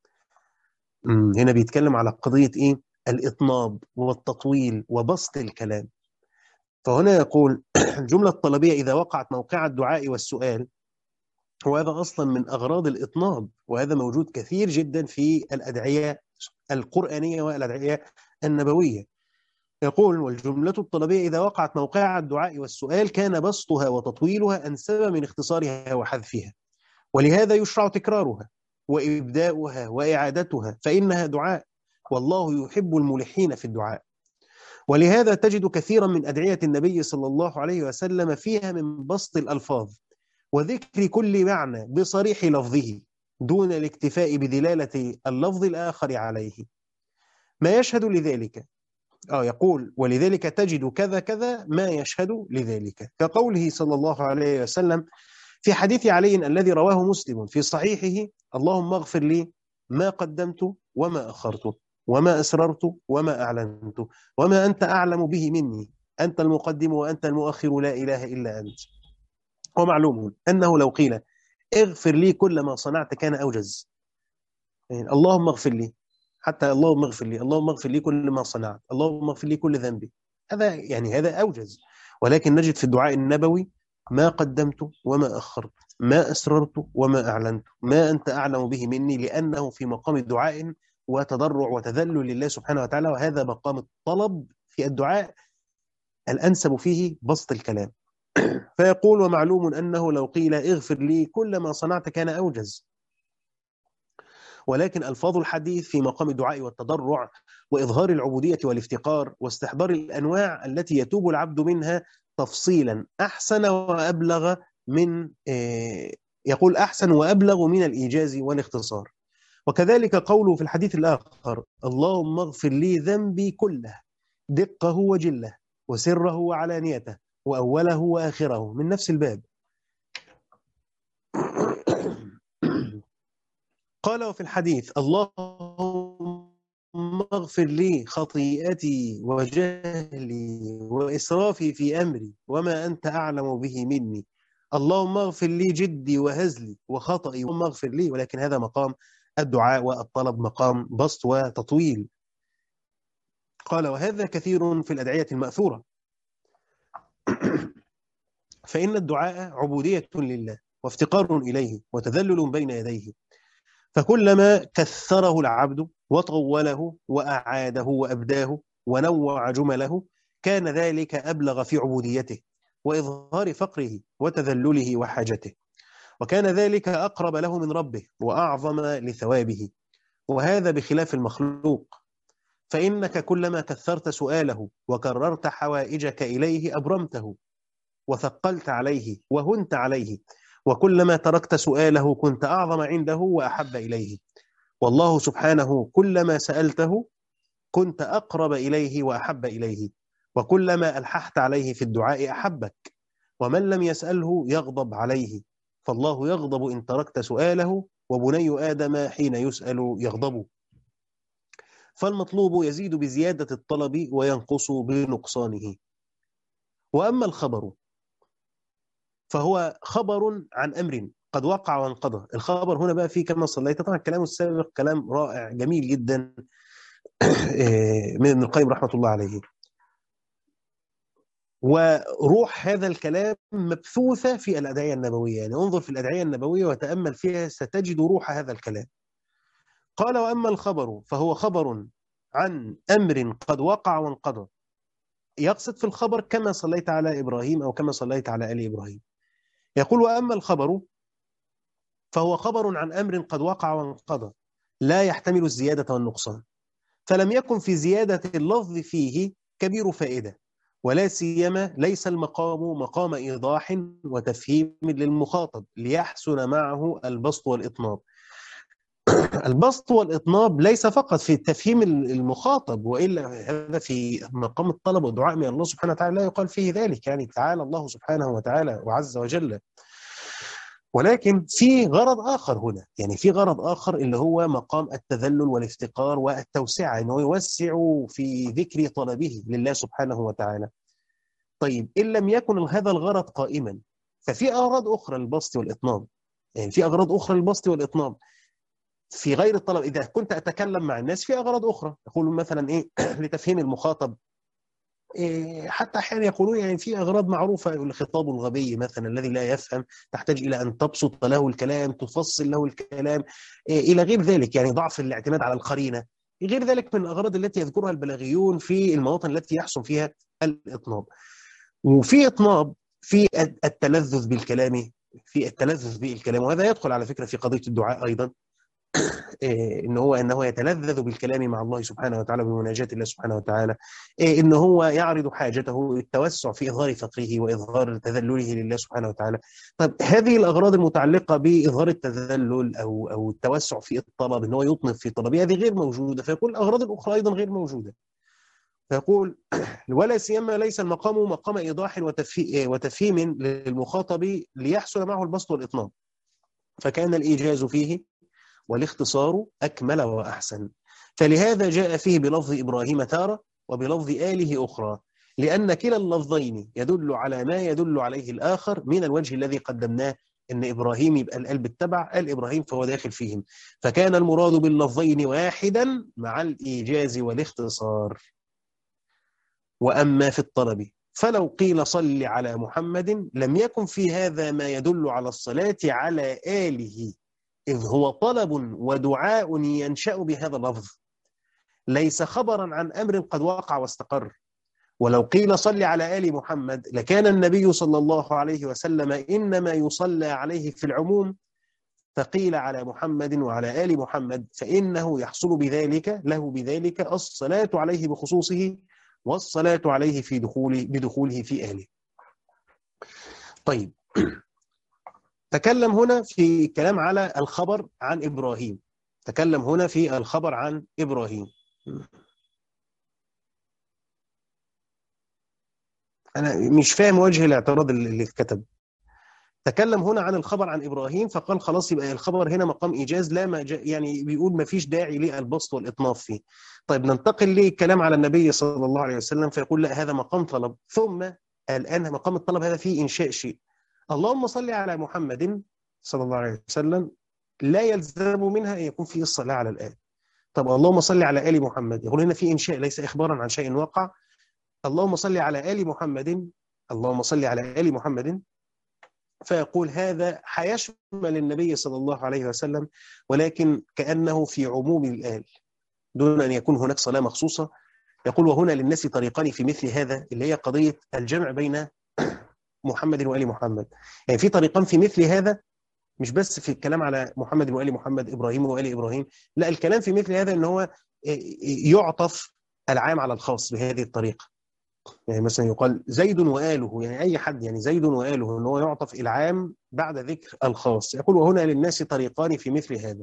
هنا بيتكلم على قضية إيه؟ الإطناب والتطويل وبسط الكلام. فهنا يقول الجملة الطلبية إذا وقعت موقع الدعاء والسؤال، وهذا أصلا من أغراض الإطناب، وهذا موجود كثير جدا في الأدعية القرآنية والأدعية النبوية. يقول: والجملة الطلبية إذا وقعت موقع الدعاء والسؤال كان بسطها وتطويلها أنسب من اختصارها وحذفها، ولهذا يشرع تكرارها وإبداؤها وإعادتها، فإنها دعاء، والله يحب الملحين في الدعاء. ولهذا تجد كثيرا من أدعية النبي صلى الله عليه وسلم فيها من بسط الألفاظ وذكر كل معنى بصريح لفظه دون الاكتفاء بدلالة اللفظ الآخر عليه، ما يشهد لذلك. يقول: ولذلك تجد كذا كذا ما يشهد لذلك، كقوله صلى الله عليه وسلم في حديث علي الذي رواه مسلم في صحيحه: اللهم اغفر لي ما قدمت وما أخرت وما أسررت وما أعلنت وما أنت أعلم به مني، أنت المقدم وأنت المؤخر، لا إله إلا أنت. ومعلوم أنه لو قيل اغفر لي كل ما صنعت كان أوجز، يعني اللهم اغفر لي، حتى اللهم اغفر لي، اللهم اغفر لي كل ما صنعت، اللهم اغفر لي كل ذنبي، هذا يعني هذا أوجز. ولكن نجد في الدعاء النبوي: ما قدمت وما أخرت، ما أسررت وما أعلنت، ما أنت أعلم به مني، لأنه في مقام دعاء وتضرع وتذلل لله سبحانه وتعالى، وهذا مقام الطلب في الدعاء الأنسب فيه بسط الكلام. فيقول: ومعلوم أنه لو قيل اغفر لي كل ما صنعت كان أوجز. ولكن ألفاظ الحديث في مقام الدعاء والتضرع وإظهار العبودية والافتقار واستحضار الأنواع التي يتوب العبد منها تفصيلا أحسن وأبلغ من يقول أحسن وأبلغ من الإيجاز والاختصار. وكذلك قوله في الحديث الآخر: اللهم اغفر لي ذنبي كله دقه وجله وسره وعلانيته وأوله وآخره، من نفس الباب. قال: وفي الحديث: اللهم اغفر لي خطيئتي وجهلي وإسرافي في أمري وما أنت أعلم به مني، اللهم اغفر لي جدي وهزلي وخطئي، اللهم اغفر لي. ولكن هذا مقام الدعاء والطلب، مقام بسط وتطويل. قال: وهذا كثير في الأدعية المأثورة، فإن الدعاء عبودية لله وافتقار إليه وتذلل بين يديه، فكلما كثره العبد وطوله وأعاده وأبداه ونوع جمله كان ذلك أبلغ في عبوديته وإظهار فقره وتذلله وحاجته، وكان ذلك أقرب له من ربه وأعظم لثوابه. وهذا بخلاف المخلوق، فإنك كلما كثرت سؤاله وكررت حوائجك إليه أبرمته وثقلت عليه وهنت عليه، وكلما تركت سؤاله كنت أعظم عنده وأحب إليه. والله سبحانه كلما سألته كنت أقرب إليه وأحب إليه، وكلما ألححت عليه في الدعاء أحبك. ومن لم يسأله يغضب عليه، فالله يغضب إن تركت سؤاله، وبني آدم حين يسأل يغضب. فالمطلوب يزيد بزيادة الطلب وينقص بنقصانه. وأما الخبر فهو خبر عن أمر قد وقع وانقضى. الخبر هنا بقى فيه كما صليت، طبعا الكلام السابق كلام رائع جميل جدا من ابن القيم رحمة الله عليه، وروح هذا الكلام مبثوثة في الأدعية النبوية. يعني انظر في الأدعية النبوية وتأمل فيها ستجد روح هذا الكلام. قال: وأما الخبر فهو خبر عن أمر قد وقع وانقضى. يقصد في الخبر كما صليت على إبراهيم أو كما صليت على آل إبراهيم. يقول: وأما الخبر فهو خبر عن أمر قد وقع وانقضى لا يحتمل الزيادة والنقصان، فلم يكن في زيادة اللفظ فيه كبير فائدة، ولا سيما ليس المقام مقام إيضاح وتفهيم للمخاطب ليحسن معه البسط والإطناب. البسط والإطناب ليس فقط في تفهيم المخاطب، وإلا هذا في مقام الطلب والدعاء من الله سبحانه وتعالى لا يقال فيه ذلك، يعني تعالى الله سبحانه وتعالى وعز وجل. ولكن في غرض آخر هنا، يعني في غرض آخر اللي هو مقام التذلل والافتقار والتوسعة، أنه يوسع في ذكر طلبه لله سبحانه وتعالى. طيب إن لم يكن هذا الغرض قائما ففي أغراض أخرى للبسط والإطناب، يعني في أغراض أخرى للبسط والإطناب في غير الطلب. إذا كنت أتكلم مع الناس في أغراض أخرى، يقول مثلا إيه لتفهيم المخاطب، حتى أحيانا يقولون يعني في أغراض معروفة، الخطاب الغبي مثلا الذي لا يفهم تحتاج إلى أن تبسط له الكلام، تفصل له الكلام، إلى غير ذلك، يعني ضعف الاعتماد على القرينة، غير ذلك من الأغراض التي يذكرها البلاغيون في المواطن التي يحصل فيها الإطناب. وفي إطناب في التلذذ بالكلام، في التلذذ بالكلام، وهذا يدخل على فكرة في قضية الدعاء أيضا، إن هو يتلذذ بالكلام مع الله سبحانه وتعالى بمناجاة الله سبحانه وتعالى، إن هو يعرض حاجته، التوسع في إظهار فقره وإظهار تذلله لله سبحانه وتعالى. طب هذه الأغراض المتعلقة بإظهار التذلل أو التوسع في الطلب، إن هو يطنب في طلبه، هذه غير موجودة. فيقول الأغراض الأخرى أيضا غير موجودة. فيقول: ولا سيما ليس المقام مقام إيضاح وتفهيم للمخاطب ليحصل معه البسط والإطناب، فكان الإيجاز فيه والاختصار أكمل وأحسن. فلهذا جاء فيه بلفظ إبراهيم تارة وبلفظ آله أخرى، لأن كلا اللفظين يدل على ما يدل عليه الآخر من الوجه الذي قدمناه، إن إبراهيم يبقى القلب اتبع آل إبراهيم فهو داخل فيهم، فكان المراد باللفظين واحدا مع الإيجاز والاختصار. وأما في الطلب فلو قيل صل على محمد لم يكن في هذا ما يدل على الصلاة على آله، إذ هو طلب ودعاء ينشأ بهذا اللفظ، ليس خبرا عن أمر قد وقع واستقر. ولو قيل صل على آل محمد لكان النبي صلى الله عليه وسلم إنما يصلى عليه في العموم، فقيل على محمد وعلى آل محمد فإنه يحصل بذلك له بذلك الصلاة عليه بخصوصه، والصلاة عليه بدخوله في آله. طيب تكلم هنا في كلام على الخبر عن إبراهيم، تكلم هنا في الخبر عن إبراهيم. أنا مش فاهم وجه الاعتراض اللي اتكتب. تكلم هنا عن الخبر عن إبراهيم فقال خلاص يبقى الخبر هنا مقام إيجاز، لا ما يعني بيقول ما فيش داعي للبسط والإطناب فيه. طيب ننتقل للكلام على النبي صلى الله عليه وسلم، فيقول لا هذا مقام طلب، ثم الآن مقام الطلب هذا فيه إنشاء شيء. اللهم صل على محمد صلى الله عليه وسلم لا يلزم منها أن يكون فيه الصلاة على الآل. طب اللهم صل على آل محمد، يقول هنا في إنشاء ليس إخبارا عن شيء وقع. اللهم صل على آل محمد، اللهم صل على آل محمد فيقول هذا هيشمل النبي صلى الله عليه وسلم، ولكن كأنه في عموم الآل دون أن يكون هناك صلاة مخصوصة. يقول وهنا للناس طريقان في مثل هذا، اللي هي قضية الجمع بين محمد وآل محمد. يعني في طريقان في مثل هذا، مش بس في الكلام على محمد وآل محمد، إبراهيم وآل إبراهيم، لا، الكلام في مثل هذا ان هو يعطف العام على الخاص بهذه الطريقة. يعني مثلا يقال زيد وآله، يعني أي حد، يعني زيد وآله، ان هو يعطف العام بعد ذكر الخاص. يقول وهنا للناس طريقان في مثل هذا.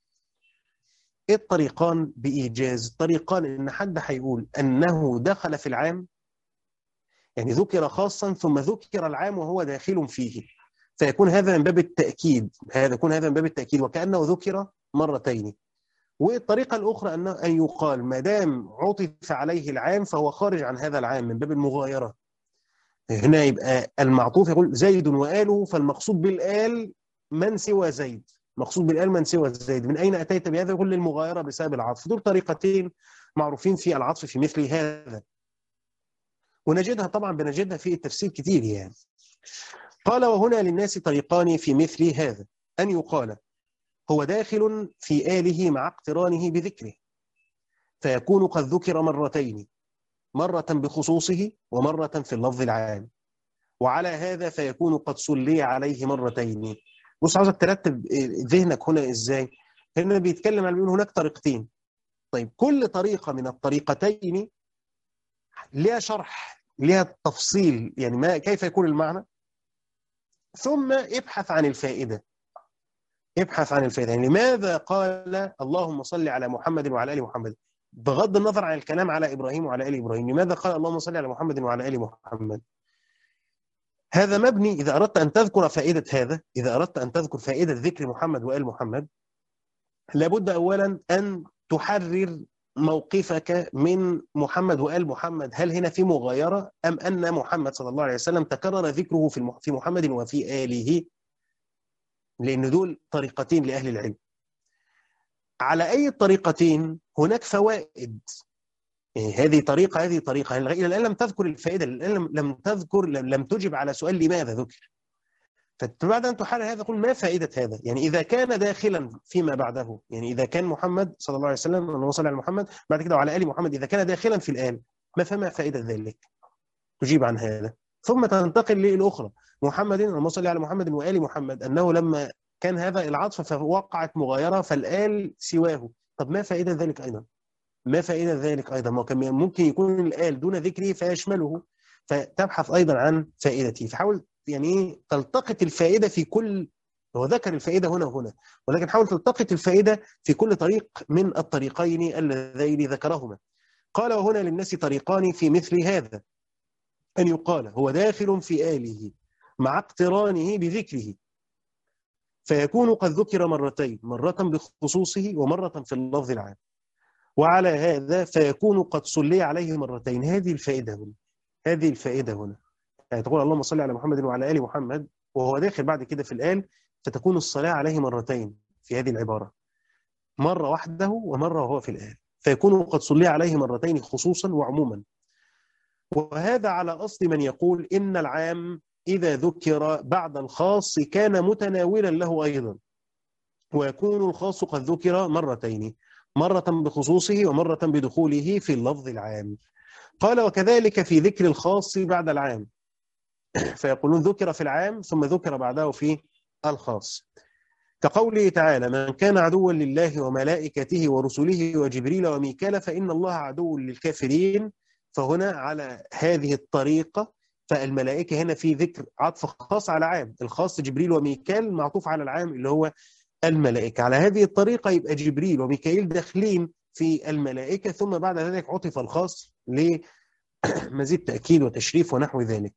ايه الطريقان بإيجاز؟ الطريقان ان حد هيقول انه دخل في العام، يعني ذكر خاصا ثم ذكر العام وهو داخل فيه، فيكون هذا من باب التأكيد، هذا من باب التأكيد وكأنه ذكر مرتين. والطريقة الأخرى أن يقال ما دام عطف عليه العام فهو خارج عن هذا العام من باب المغايرة. هنا يبقى المعطوف يقول زيد وآله، فالمقصود بالآل من سوى زيد، مقصود بالآل من سوى زيد. من أين أتيت بهذا؟ يقول للمغايرة بسبب العطف. دول طريقتين معروفين في العطف في مثل هذا، ونجدها طبعا بنجدها في التفسير كتير يعني. قال وهنا للناس طريقان في مثل هذا، أن يقال هو داخل في آله مع اقترانه بذكره، فيكون قد ذكر مرتين، مرة بخصوصه ومرة في اللفظ العام، وعلى هذا فيكون قد صلي عليه مرتين. بص، عاوزك ترتب ذهنك هنا ازاي. هنا بيتكلم عن، بيقول هناك طريقتين. طيب كل طريقة من الطريقتين لها شرح، لها تفصيل، يعني ما كيف يكون المعنى، ثم ابحث عن الفائدة. ابحث عن الفائدة، يعني لماذا قال اللهم صل على محمد وعلى آل محمد بغض النظر عن الكلام على إبراهيم وعلى آل إبراهيم؟ لماذا قال اللهم صل على محمد وعلى آل محمد؟ هذا مبني، إذا أردت أن تذكر فائدة هذا، إذا أردت أن تذكر فائدة ذكر محمد وآل محمد، لابد أولا أن تحرر موقفك من محمد وآل محمد. هل هنا في مغايرة، أم أن محمد صلى الله عليه وسلم تكرر ذكره في محمد وفي آله؟ لأن دول طريقتين لأهل العلم. على أي الطريقتين هناك فوائد. يعني هذه طريقة إلى الآن لم تذكر الفائدة، لم تجب على سؤال لماذا ذكر. فبعد أن تحرر هذا قل ما فائدة هذا؟ يعني إذا كان داخلا فيما بعده، يعني إذا كان محمد صلى الله عليه وسلم اللهم صل على محمد بعد كده وعلى آل محمد، إذا كان داخلا في الآل، فما فائدة ذلك؟ تجيب عن هذا ثم تنتقل للأخرى، محمد اللهم صل على محمد وآل محمد، أنه لما كان هذا العطف فوقعت مغايرة فالآل سواه. طب ما فائدة ذلك أيضا؟ ما فائدة ذلك أيضا؟ ممكن يكون الآل دون ذكره فيشمله، فتبحث أيضا عن فائدته. فحاول يعني تلتقط الفائدة في كل، هو ذكر الفائدة هنا وهنا، ولكن حاول تلتقط الفائدة في كل طريق من الطريقين اللذين ذكرهما. قال وهنا للناس طريقان في مثل هذا، أن يقال هو داخل في آله مع اقترانه بذكره، فيكون قد ذكر مرتين، مرة بخصوصه ومرة في اللفظ العام، وعلى هذا فيكون قد صلي عليه مرتين. هذه الفائدة هنا يعني تقول اللهم صل على محمد وعلى آل محمد وهو داخل بعد كده في الآل، فتكون الصلاة عليه مرتين في هذه العبارة، مرة وحده ومرة وهو في الآل، فيكون قد صلي عليه مرتين خصوصا وعموما. وهذا على أصل من يقول إن العام إذا ذكر بعد الخاص كان متناولا له أيضا، ويكون الخاص قد ذكر مرتين، مرة بخصوصه ومرة بدخوله في اللفظ العام. قال وكذلك في ذكر الخاص بعد العام، فيقولون ذكر في العام ثم ذكر بعده في الخاص، كقوله تعالى من كان عدوا لله وملائكته ورسله وجبريل وميكال فإن الله عدو للكافرين. فهنا على هذه الطريقة فالملائكة هنا في ذكر عطف خاص على عام، الخاص جبريل وميكال معطوف على العام اللي هو الملائكة. على هذه الطريقة يبقى جبريل وميكائيل داخلين في الملائكة، ثم بعد ذلك عطف الخاص لمزيد تأكيد وتشريف ونحو ذلك.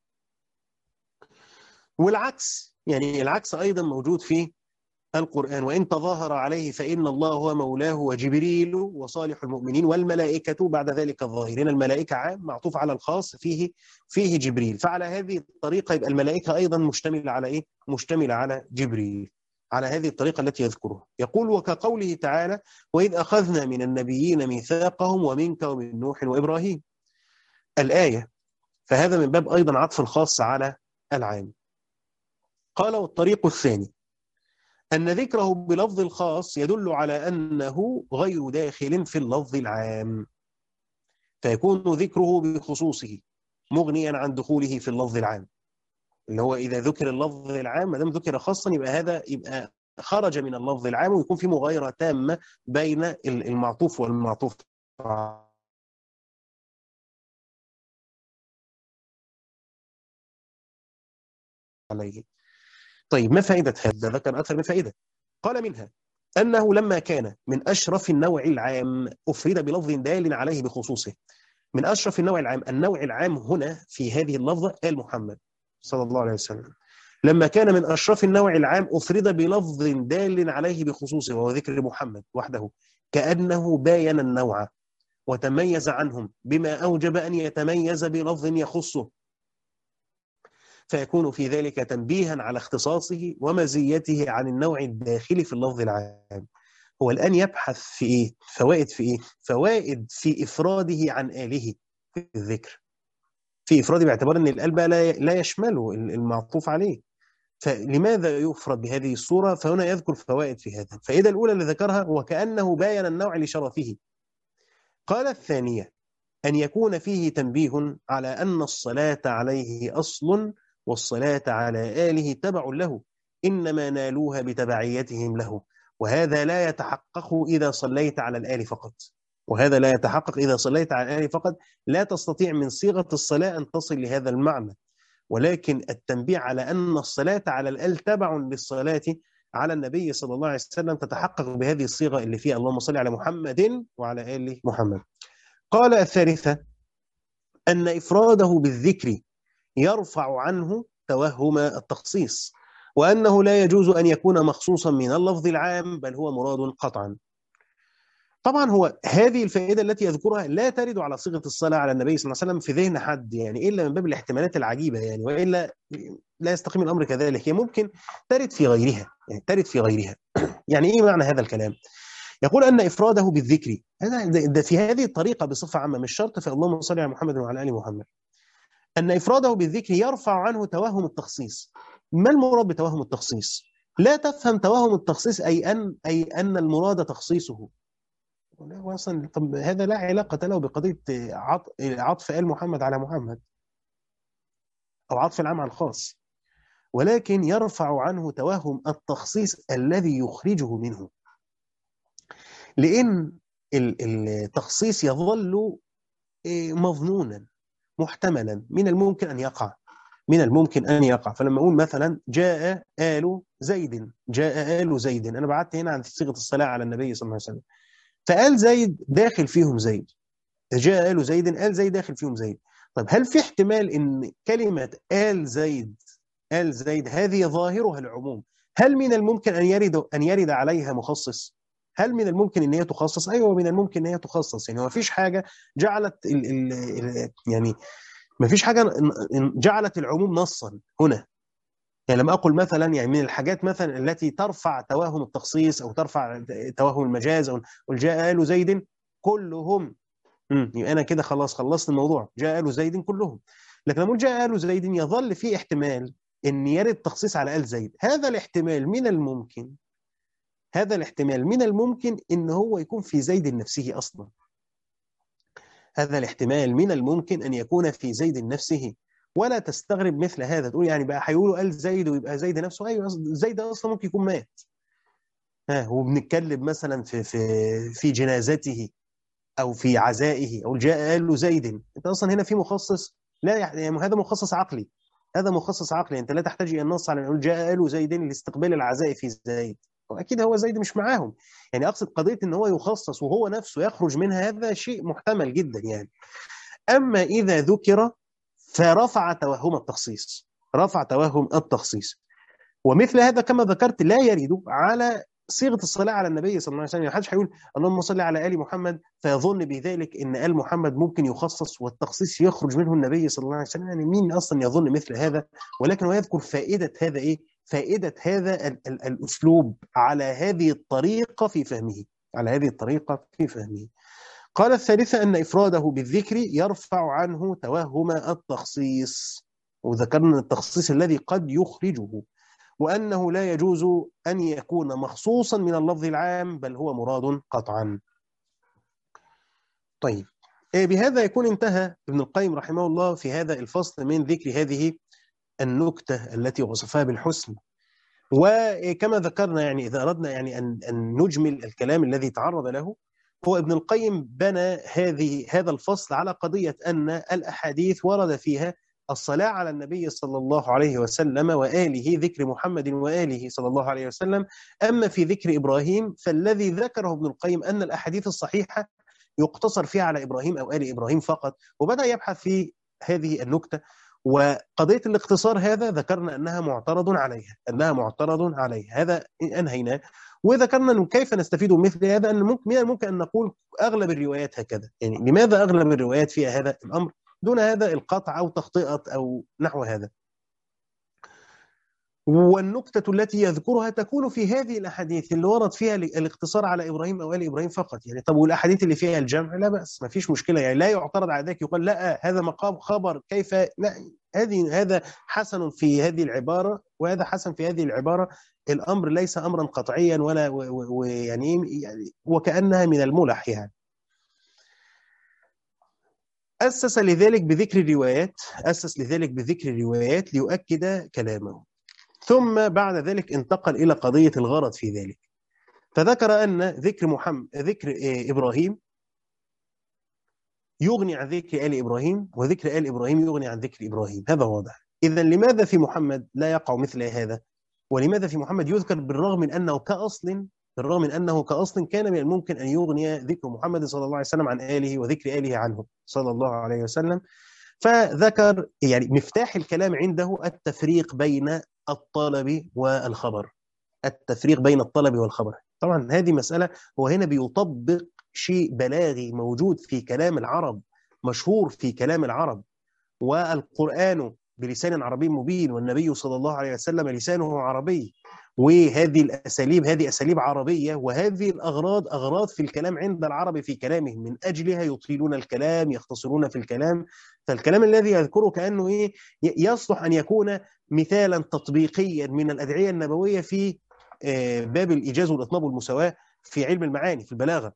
والعكس، يعني العكس أيضا موجود في القرآن، وإن تظاهر عليه فإن الله هو مولاه وجبريل وصالح المؤمنين والملائكة بعد ذلك الظاهرين. الملائكة عام معطوف على الخاص فيه جبريل. فعلى هذه الطريقة يبقى الملائكة أيضا مشتملة على إيه؟ مشتملة على جبريل، على هذه الطريقة التي يذكرها. يقول وكقوله تعالى وإذ أخذنا من النبيين ميثاقهم ومنك ومن نوح وإبراهيم الآية. فهذا من باب أيضا عطف الخاص على العام. قال: والطريق الثاني أن ذكره بلفظ الخاص يدل على أنه غير داخل في اللفظ العام، فيكون ذكره بخصوصه مغنيا عن دخوله في اللفظ العام، اللي هو إذا ذكر اللفظ العام ما دام ذكر خاصا يبقى هذا يبقى خرج من اللفظ العام، ويكون في مغايرة تامة بين المعطوف والمعطوف عليه. طيب ما فائدة هذا؟ ذكر أكثر من فائدة. قال: منها أنه لما كان من أشرف النوع العام أفرد بلفظ دال عليه بخصوصه. من أشرف النوع العام، النوع العام هنا في هذه اللفظة آل محمد صلى الله عليه وسلم. لما كان من أشرف النوع العام أفرد بلفظ دال عليه بخصوصه وهو ذكر محمد وحده، كأنه باين النوع وتميز عنهم بما أوجب أن يتميز بلفظ يخصه، فيكون في ذلك تنبيها على اختصاصه ومزيته عن النوع الداخلي في اللفظ العام. هو الآن يبحث في إيه؟ فوائد في إيه؟ فوائد في إفراده عن آله في الذكر، في إفراده باعتبار أن الآل لا يشمله المعطوف عليه، فلماذا يفرد بهذه الصورة؟ فهنا يذكر فوائد في هذا. الفائدة الأولى اللي ذكرها: وكأنه باين النوع لشرفه. قال: الثانية أن يكون فيه تنبيه على أن الصلاة عليه أصل، والصلاة على آله تبع له، إنما نالوها بتبعيتهم له، وهذا لا يتحقق إذا صليت على الآل فقط. وهذا لا يتحقق إذا صليت على الآل فقط، لا تستطيع من صيغة الصلاة أن تصل لهذا المعنى، ولكن التنبيه على أن الصلاة على الآل تبع للصلاة على النبي صلى الله عليه وسلم تتحقق بهذه الصيغة اللي فيها اللهم صل على محمد وعلى آل محمد. قال: الثالثة أن إفراده بالذكر يرفع عنه توهم التخصيص، وأنه لا يجوز أن يكون مخصوصا من اللفظ العام، بل هو مراد قطعا. طبعا هو هذه الفائدة التي يذكرها لا ترد على صيغة الصلاة على النبي صلى الله عليه وسلم في ذهن حد، يعني إلا من باب الاحتمالات العجيبة، يعني وإلا لا يستقيم الأمر كذلك. هي ممكن ترد في غيرها، يعني ترد في غيرها. يعني إيه معنى هذا الكلام؟ يقول أن إفراده بالذكر، ده في هذه الطريقة بصفة عامة، مش شرط في اللهم صل على محمد وعلى آل محمد، أن إفراده بالذكر يرفع عنه توهم التخصيص. ما المراد بتوهم التخصيص؟ لا تفهم توهم التخصيص أي أن المراد تخصيصه. أصلا طب هذا لا علاقة له بقضية عطف آل محمد على محمد أو عطف العام على الخاص، ولكن يرفع عنه توهم التخصيص الذي يخرجه منه، لأن التخصيص يظل مظنونا محتملا، من الممكن أن يقع، من الممكن أن يقع. فلما أقول مثلا جاء آل زيد، جاء آل زيد، أنا بعدت هنا عن صيغة الصلاة على النبي صلى الله عليه وسلم، فآل زيد داخل فيهم زيد، جاء آل زيد، آل زيد داخل فيهم زيد. طيب هل في احتمال أن كلمة آل زيد، آل زيد هذه ظاهرها العموم، هل من الممكن أن يرد عليها مخصص؟ هل من الممكن ان هي تخصص؟ ايوه من الممكن ان هي تخصص، يعني ما فيش حاجه جعلت يعني ما فيش حاجه جعلت العموم نصا هنا. يعني لما اقول مثلا، يعني من الحاجات مثلا التي ترفع توهم التخصيص او ترفع توهم المجاز، او جاء آل زيد كلهم، يبقى انا كده خلاص خلصت الموضوع، جاء آل زيد كلهم. لكن لما اقول جاء آل زيد يظل في احتمال ان يرد تخصيص على آل زيد. هذا الاحتمال من الممكن، هذا الاحتمال من الممكن ان هو يكون في زيد نفسه اصلا. هذا الاحتمال من الممكن ان يكون في زيد نفسه، ولا تستغرب مثل هذا، تقول يعني بقى هيقولوا قال زيد ويبقى زيد نفسه. ايوه زيد اصلا ممكن يكون مات، وبنتكلم مثلا في جنازته او في عزائه، او جاء آل زيد، انت اصلا هنا في مخصص، لا يعني هذا مخصص عقلي، هذا مخصص عقلي، انت لا تحتاج الى النص على ان يقول جاء آل زيد لاستقبال العزاء في زيد، واكيد هو زيد مش معاهم. يعني اقصد قضيه ان هو يخصص وهو نفسه يخرج منها، هذا شيء محتمل جدا يعني. اما اذا ذكر فرفع توهم التخصيص، رفع توهم التخصيص، ومثل هذا كما ذكرت لا يرد على صيغه الصلاه على النبي صلى الله عليه وسلم. يعني محدش هيقول اللهم صل على ال محمد فيظن بذلك ان ال محمد ممكن يخصص والتخصيص يخرج منه النبي صلى الله عليه وسلم. يعني مين اصلا يظن مثل هذا؟ ولكن هو يذكر فائده هذا ايه؟ فائده هذا الاسلوب على هذه الطريقه في فهمه، على هذه الطريقه في فهمه. قال: الثالثة أن إفراده بالذكر يرفع عنه توهم التخصيص، وذكرنا التخصيص الذي قد يخرجه، وأنه لا يجوز أن يكون مخصوصا من اللفظ العام، بل هو مراد قطعا. طيب، بهذا يكون انتهى ابن القيم رحمه الله في هذا الفصل من ذكر هذه النكتة التي وصفها بالحسن. وكما ذكرنا، يعني إذا أردنا يعني أن نجمل الكلام الذي تعرض له، هو ابن القيم بنى هذا الفصل على قضية أن الأحاديث ورد فيها الصلاة على النبي صلى الله عليه وسلم وآله، ذكر محمد وآله صلى الله عليه وسلم. أما في ذكر إبراهيم فالذي ذكره ابن القيم أن الأحاديث الصحيحة يقتصر فيها على إبراهيم أو آل إبراهيم فقط، وبدأ يبحث في هذه النكتة. وقضية الاختصار هذا ذكرنا أنها معترض عليها، هذا أنهيناه. وذكرنا كيف نستفيد من مثل هذا، أن من الممكن أن نقول أغلب الروايات هكذا. يعني لماذا أغلب الروايات فيها هذا الأمر دون هذا القطع أو تخطئة أو نحو هذا؟ والنكتة التي يذكرها تكون في هذه الأحاديث اللي ورد فيها الاقتصار على إبراهيم أو آل إبراهيم فقط. يعني طب والأحاديث اللي فيها الجمع لا بأس، ما فيش مشكلة، يعني لا يعترض على ذلك، يقول لا هذا مقام خبر كيف، لا، هذا حسن في هذه العبارة وهذا حسن في هذه العبارة. الأمر ليس أمرا قطعيا ولا يعني وكأنها من الملح يعني. أسس لذلك بذكر الروايات ليؤكد كلامه. ثم بعد ذلك انتقل إلى قضية الغرض في ذلك، فذكر أن ذكر إبراهيم يغني عن ذكر آل إبراهيم، وذكر آل إبراهيم يغني عن ذكر إبراهيم. هذا واضح. إذا لماذا في محمد لا يقع مثل هذا؟ ولماذا في محمد يذكر بالرغم من أنه كأصل كان من الممكن أن يغني ذكر محمد صلى الله عليه وسلم عن آله وذكر آله عنه صلى الله عليه وسلم؟ فذكر يعني مفتاح الكلام عنده التفريق بين الطلب والخبر. طبعا هذه مسألة هو هنا بيطبق شيء بلاغي موجود في كلام العرب، مشهور في كلام العرب، والقرآن بلسان عربي مبين، والنبي صلى الله عليه وسلم لسانه عربي، وهذه الأساليب هذه أساليب عربية، وهذه الأغراض أغراض في الكلام عند العرب في كلامهم، من أجلها يطيلون الكلام، يختصرون في الكلام. فالكلام الذي يذكره كأنه يصلح أن يكون مثالا تطبيقيا من الأدعية النبوية في باب الإيجاز والإطناب والمساواة في علم المعاني في البلاغة.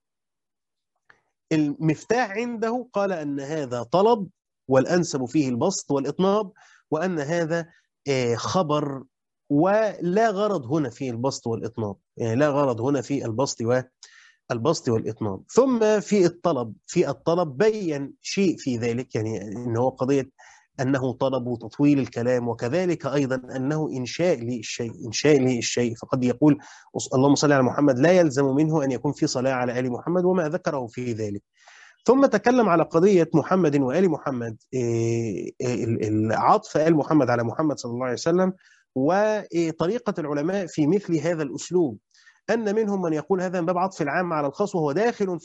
المفتاح عنده قال أن هذا طلب والأنسب فيه البسط والإطناب، وأن هذا خبر، ولا غرض هنا في البسط والإطناب، يعني لا غرض هنا في البسط والإطناب. ثم في الطلب بين شيء في ذلك، يعني أنه قضية أنه طلب وتطويل الكلام، وكذلك أيضا أنه إنشاء للشيء. فقد يقول اللهم صل على محمد لا يلزم منه أن يكون في صلاة على آل محمد وما ذكره في ذلك. ثم تكلم على قضية محمد وآل محمد، عطف آل محمد على محمد صلى الله عليه وسلم، وطريقة العلماء في مثل هذا الأسلوب، أن منهم من يقول هذا من باب عطف العام على الخاص، وهو داخل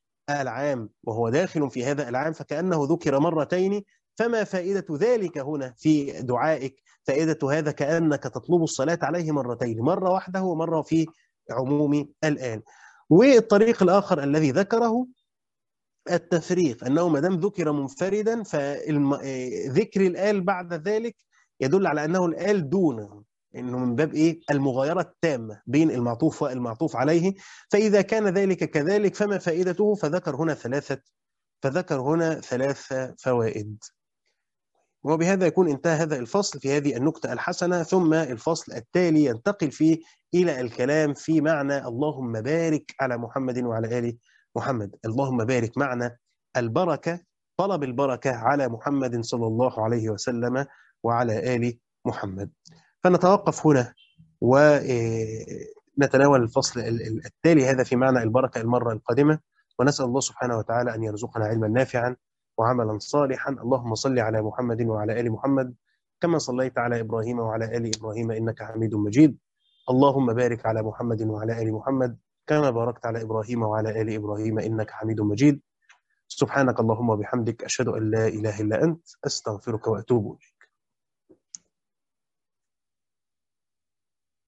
في هذا العام، فكأنه ذكر مرتين. فما فائدة ذلك هنا في دعائك؟ فائدة هذا كأنك تطلب الصلاة عليه مرتين، مرة وحده ومرة في عموم الآل. والطريق الآخر الذي ذكره التفريق، أنه ما دام ذكر منفردا فذكر الآل بعد ذلك يدل على أنه الآل دونه، إنه من باب المغايرة التامة بين المعطوف والمعطوف عليه. فإذا كان ذلك كذلك فما فائدته؟ فذكر هنا ثلاث فوائد. وبهذا يكون انتهى هذا الفصل في هذه النكتة الحسنة. ثم الفصل التالي ينتقل فيه إلى الكلام في معنى اللهم بارك على محمد وعلى آل محمد. اللهم بارك معنى البركة، طلب البركة على محمد صلى الله عليه وسلم وعلى آل محمد. فنتوقف هنا ونتناول الفصل التالي هذا في معنى البركة المرة القادمة، ونسأل الله سبحانه وتعالى أن يرزقنا علما نافعا وعملا صالحا. اللهم صل على محمد وعلى آل محمد كما صليت على إبراهيم وعلى آل إبراهيم إنك حميد مجيد. اللهم بارك على محمد وعلى آل محمد كما باركت على إبراهيم وعلى آل إبراهيم إنك حميد مجيد. سبحانك اللهم وبحمدك، أشهد أن لا إله إلا أنت، أستغفرك وأتوب إليك.